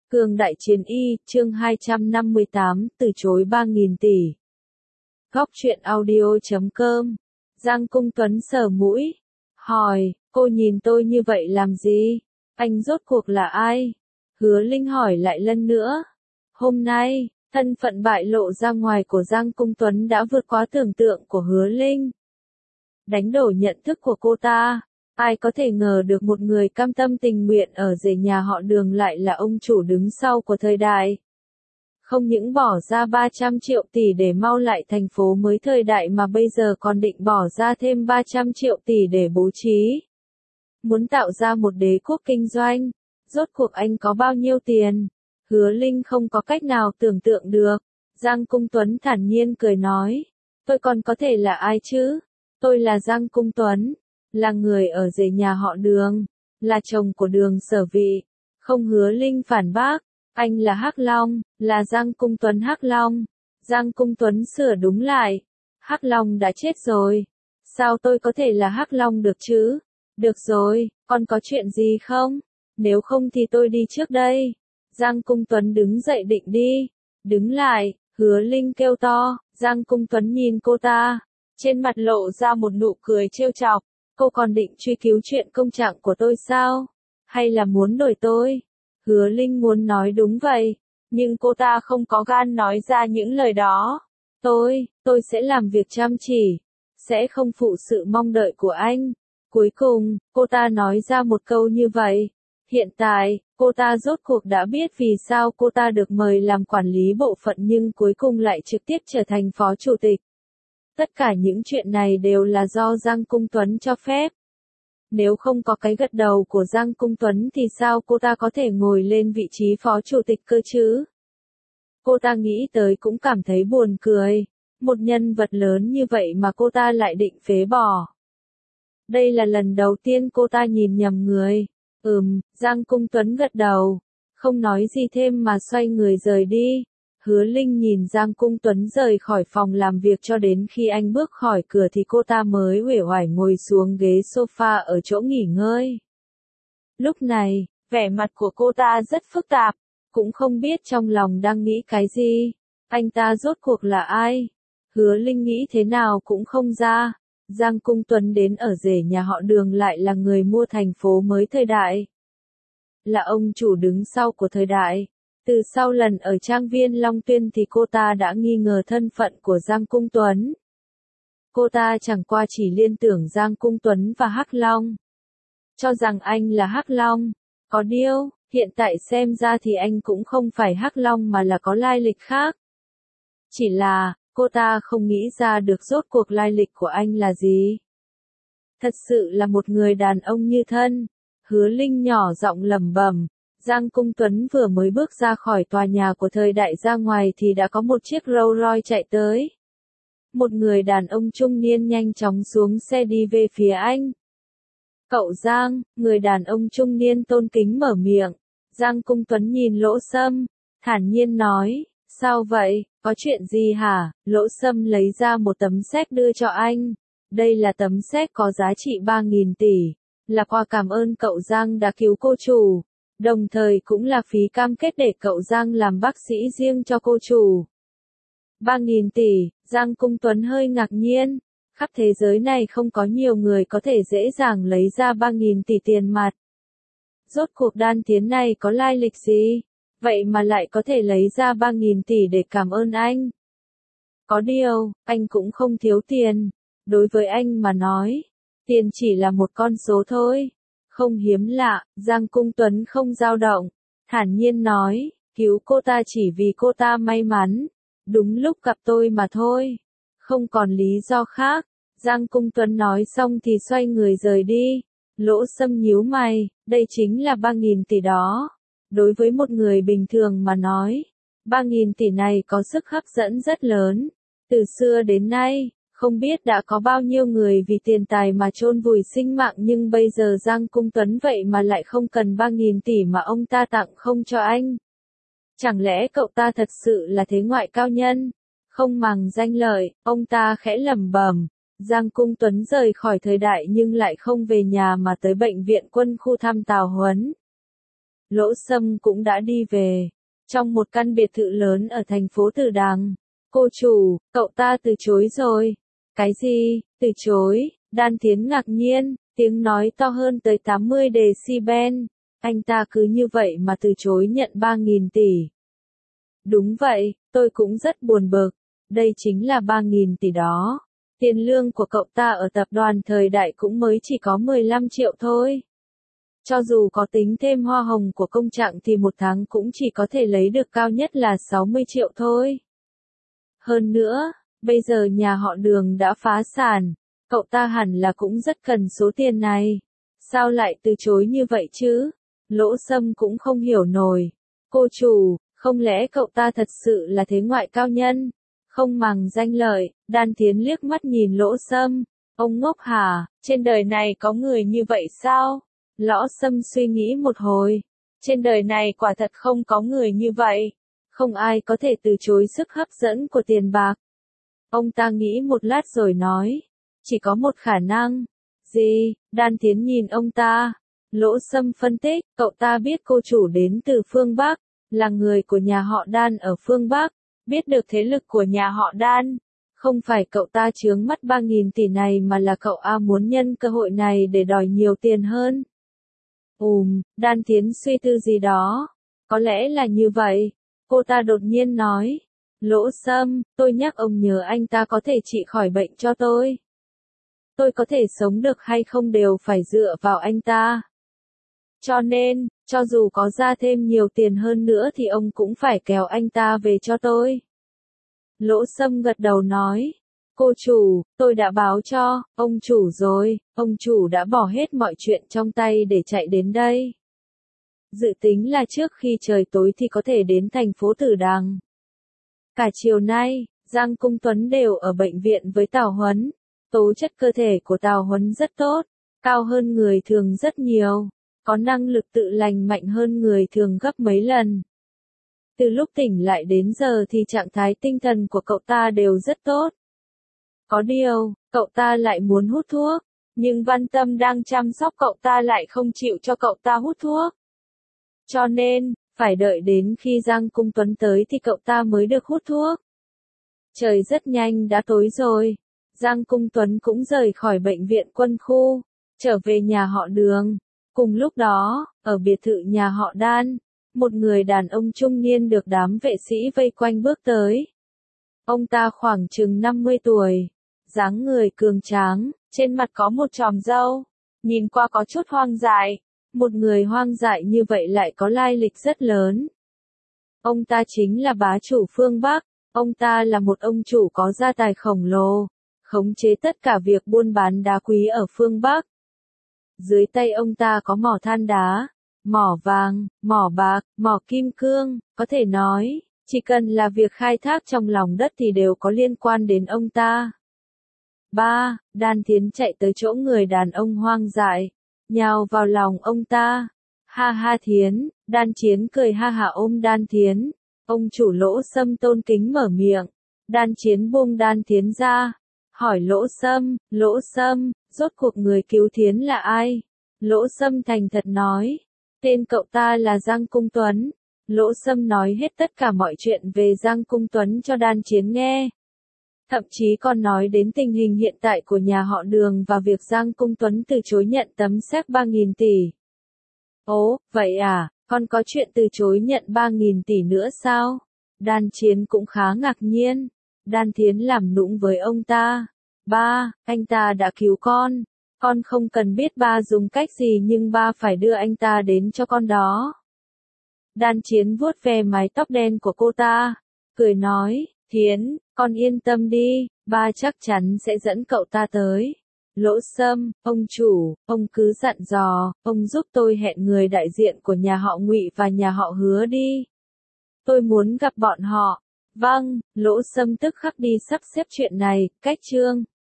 Cương đại chiến y, chương 258, từ chối 3.000 tỷ. Góc truyện audio.com. Giang Cung Tuấn sờ mũi, hỏi, cô nhìn tôi như vậy làm gì? Anh rốt cuộc là ai? Hứa Linh hỏi lại lần nữa. Hôm nay, thân phận bại lộ ra ngoài của Giang Cung Tuấn đã vượt quá tưởng tượng của Hứa Linh. Đánh đổ nhận thức của cô ta. Ai có thể ngờ được một người cam tâm tình nguyện ở rể nhà họ Đường lại là ông chủ đứng sau của thời đại. Không những bỏ ra 300 triệu tỷ để mau lại thành phố mới thời đại mà bây giờ còn định bỏ ra thêm 300 triệu tỷ để bố trí. Muốn tạo ra một đế quốc kinh doanh. Rốt cuộc anh có bao nhiêu tiền? Hứa Linh không có cách nào tưởng tượng được. Giang Cung Tuấn thản nhiên cười nói. Tôi còn có thể là ai chứ? Tôi là Giang Cung Tuấn. Là người ở rể nhà họ Đường, là chồng của Đường Sở Vị. Không. Hứa Linh phản bác, anh là Hắc Long, là Giang Cung Tuấn Hắc Long. Giang Cung Tuấn sửa đúng lại, Hắc Long đã chết rồi. Sao tôi có thể là Hắc Long được chứ? Được rồi, còn có chuyện gì không? Nếu không thì tôi đi trước đây. Giang Cung Tuấn đứng dậy định đi. Đứng lại, Hứa Linh kêu to. Giang Cung Tuấn nhìn cô ta, trên mặt lộ ra một nụ cười trêu chọc. Cô còn định truy cứu chuyện công trạng của tôi sao? Hay là muốn đổi tôi? Hứa Linh muốn nói đúng vậy, nhưng cô ta không có gan nói ra những lời đó. Tôi sẽ làm việc chăm chỉ, sẽ không phụ sự mong đợi của anh. Cuối cùng, cô ta nói ra một câu như vậy. Hiện tại, cô ta rốt cuộc đã biết vì sao cô ta được mời làm quản lý bộ phận nhưng cuối cùng lại trực tiếp trở thành phó chủ tịch. Tất cả những chuyện này đều là do Giang Cung Tuấn cho phép. Nếu không có cái gật đầu của Giang Cung Tuấn thì sao cô ta có thể ngồi lên vị trí phó chủ tịch cơ chứ? Cô ta nghĩ tới cũng cảm thấy buồn cười. Một nhân vật lớn như vậy mà cô ta lại định phế bỏ. Đây là lần đầu tiên cô ta nhìn nhầm người. Giang Cung Tuấn gật đầu. Không nói gì thêm mà xoay người rời đi. Hứa Linh nhìn Giang Cung Tuấn rời khỏi phòng làm việc cho đến khi anh bước khỏi cửa thì cô ta mới uể oải ngồi xuống ghế sofa ở chỗ nghỉ ngơi. Lúc này, vẻ mặt của cô ta rất phức tạp, cũng không biết trong lòng đang nghĩ cái gì. Anh ta rốt cuộc là ai? Hứa Linh nghĩ thế nào cũng không ra. Giang Cung Tuấn đến ở rể nhà họ Đường lại là người mua thành phố mới thời đại. Là ông chủ đứng sau của thời đại. Từ sau lần ở trang viên Long Tuyên thì cô ta đã nghi ngờ thân phận của Giang Cung Tuấn. Cô ta chẳng qua chỉ liên tưởng Giang Cung Tuấn và Hắc Long. Cho rằng anh là Hắc Long. Có điều, hiện tại xem ra thì anh cũng không phải Hắc Long mà là có lai lịch khác. Chỉ là, cô ta không nghĩ ra được rốt cuộc lai lịch của anh là gì. Thật sự là một người đàn ông như thân. Hứa Linh nhỏ giọng lẩm bẩm. Giang Cung Tuấn vừa mới bước ra khỏi tòa nhà của thời đại ra ngoài thì đã có một chiếc Rolls Royce chạy tới. Một người đàn ông trung niên nhanh chóng xuống xe đi về phía anh. Cậu Giang, người đàn ông trung niên tôn kính mở miệng. Giang Cung Tuấn nhìn Lỗ Sâm, thản nhiên nói, sao vậy, có chuyện gì hả? Lỗ Sâm lấy ra một tấm séc đưa cho anh. Đây là tấm séc có giá trị 3.000 tỷ, là quà cảm ơn cậu Giang đã cứu cô chủ. Đồng thời cũng là phí cam kết để cậu Giang làm bác sĩ riêng cho cô chủ. 3.000 tỷ, Giang Cung Tuấn hơi ngạc nhiên. Khắp thế giới này không có nhiều người có thể dễ dàng lấy ra 3.000 tỷ tiền mặt. Rốt cuộc Đan Tiến này có lai lịch gì? Vậy mà lại có thể lấy ra 3.000 tỷ để cảm ơn anh. Có điều, anh cũng không thiếu tiền. Đối với anh mà nói, tiền chỉ là một con số thôi. Không hiếm lạ, Giang Cung Tuấn không dao động, thản nhiên nói, cứu cô ta chỉ vì cô ta may mắn, đúng lúc gặp tôi mà thôi, không còn lý do khác. Giang Cung Tuấn nói xong thì xoay người rời đi. Lỗ Sâm nhíu mày, đây chính là 3.000 tỷ đó. Đối với một người bình thường mà nói, 3.000 tỷ này có sức hấp dẫn rất lớn. Từ xưa đến nay, không biết đã có bao nhiêu người vì tiền tài mà chôn vùi sinh mạng nhưng bây giờ Giang Cung Tuấn vậy mà lại không cần 3.000 tỷ mà ông ta tặng không cho anh. Chẳng lẽ cậu ta thật sự là thế ngoại cao nhân? Không màng danh lợi, ông ta khẽ lẩm bẩm. Giang Cung Tuấn rời khỏi thời đại nhưng lại không về nhà mà tới bệnh viện quân khu thăm Tào Huấn. Lỗ Sâm cũng đã đi về. Trong một căn biệt thự lớn ở thành phố Tử Đằng. Cô chủ, cậu ta từ chối rồi. Cái gì, từ chối? Đan Thiến ngạc nhiên, tiếng nói to hơn tới 80 decibel. Anh ta cứ như vậy mà từ chối nhận 3.000 tỷ. Đúng vậy, tôi cũng rất buồn bực. Đây chính là 3.000 tỷ đó. Tiền lương của cậu ta ở tập đoàn Thời Đại cũng mới chỉ có 15 triệu thôi. Cho dù có tính thêm hoa hồng của công trạng thì một tháng cũng chỉ có thể lấy được cao nhất là 60 triệu thôi. Hơn nữa, bây giờ nhà họ Đường đã phá sản, cậu ta hẳn là cũng rất cần số tiền này. Sao lại từ chối như vậy chứ? Lỗ Sâm cũng không hiểu nổi. Cô chủ, không lẽ cậu ta thật sự là thế ngoại cao nhân? Không màng danh lợi, Đan Thiến liếc mắt nhìn Lỗ Sâm. Ông ngốc hả, trên đời này có người như vậy sao? Lỗ Sâm suy nghĩ một hồi. Trên đời này quả thật không có người như vậy. Không ai có thể từ chối sức hấp dẫn của tiền bạc. Ông ta nghĩ một lát rồi nói. Chỉ có một khả năng. Gì? Đan Thiến nhìn ông ta. Lỗ Sâm phân tích, cậu ta biết cô chủ đến từ phương Bắc, là người của nhà họ Đan ở phương Bắc, biết được thế lực của nhà họ Đan. Không phải cậu ta chướng mắt 3.000 tỷ này mà là cậu muốn nhân cơ hội này để đòi nhiều tiền hơn. Đan Thiến suy tư gì đó. Có lẽ là như vậy. Cô ta đột nhiên nói. Lỗ Sâm, tôi nhắc ông nhớ anh ta có thể trị khỏi bệnh cho tôi. Tôi có thể sống được hay không đều phải dựa vào anh ta. Cho nên, cho dù có ra thêm nhiều tiền hơn nữa thì ông cũng phải kéo anh ta về cho tôi. Lỗ Sâm gật đầu nói. Cô chủ, tôi đã báo cho ông chủ rồi, ông chủ đã bỏ hết mọi chuyện trong tay để chạy đến đây. Dự tính là trước khi trời tối thì có thể đến thành phố Tử Đằng. Cả chiều nay, Giang Cung Tuấn đều ở bệnh viện với Tào Huấn. Tố chất cơ thể của Tào Huấn rất tốt, cao hơn người thường rất nhiều, có năng lực tự lành mạnh hơn người thường gấp mấy lần. Từ lúc tỉnh lại đến giờ thì trạng thái tinh thần của cậu ta đều rất tốt. Có điều, cậu ta lại muốn hút thuốc, nhưng Văn Tâm đang chăm sóc cậu ta lại không chịu cho cậu ta hút thuốc. Cho nên, phải đợi đến khi Giang Cung Tuấn tới thì cậu ta mới được hút thuốc. Trời rất nhanh đã tối rồi. Giang Cung Tuấn cũng rời khỏi bệnh viện quân khu, trở về nhà họ Đường. Cùng lúc đó, ở biệt thự nhà họ Đan, một người đàn ông trung niên được đám vệ sĩ vây quanh bước tới. Ông ta khoảng chừng 50 tuổi, dáng người cường tráng, trên mặt có một chòm râu, nhìn qua có chút hoang dại. Một người hoang dại như vậy lại có lai lịch rất lớn. Ông ta chính là bá chủ phương Bắc, ông ta là một ông chủ có gia tài khổng lồ, khống chế tất cả việc buôn bán đá quý ở phương Bắc. Dưới tay ông ta có mỏ than đá, mỏ vàng, mỏ bạc, mỏ kim cương, có thể nói, chỉ cần là việc khai thác trong lòng đất thì đều có liên quan đến ông ta. Đan Thiến chạy tới chỗ người đàn ông hoang dại, nhào vào lòng ông ta. Ha ha Thiến, Đan Chiến cười ha hả ôm Đan Thiến. Ông chủ Lỗ Sâm tôn kính mở miệng. Đan Chiến buông Đan Thiến ra, hỏi Lỗ Sâm, rốt cuộc người cứu Thiến là ai? Lỗ Sâm thành thật nói, tên cậu ta là Giang Cung Tuấn. Lỗ Sâm nói hết tất cả mọi chuyện về Giang Cung Tuấn cho Đan Chiến nghe. Thậm chí còn nói đến tình hình hiện tại của nhà họ Đường và việc Giang Cung Tuấn từ chối nhận tấm séc 3.000 tỷ. Ố, vậy à, còn có chuyện từ chối nhận 3.000 tỷ nữa sao? Đan Chiến cũng khá ngạc nhiên. Đan Thiến làm nũng với ông ta. Anh ta đã cứu con không cần biết ba dùng cách gì nhưng ba phải đưa anh ta đến cho con đó. Đan Chiến vuốt ve mái tóc đen của cô ta, cười nói, Thiến, con yên tâm đi, ba chắc chắn sẽ dẫn cậu ta tới. Lỗ Sâm, ông chủ, ông cứ dặn dò, ông giúp tôi hẹn người đại diện của nhà họ Ngụy và nhà họ Hứa đi. Tôi muốn gặp bọn họ. Vâng, Lỗ Sâm tức khắc đi sắp xếp chuyện này, cách chương.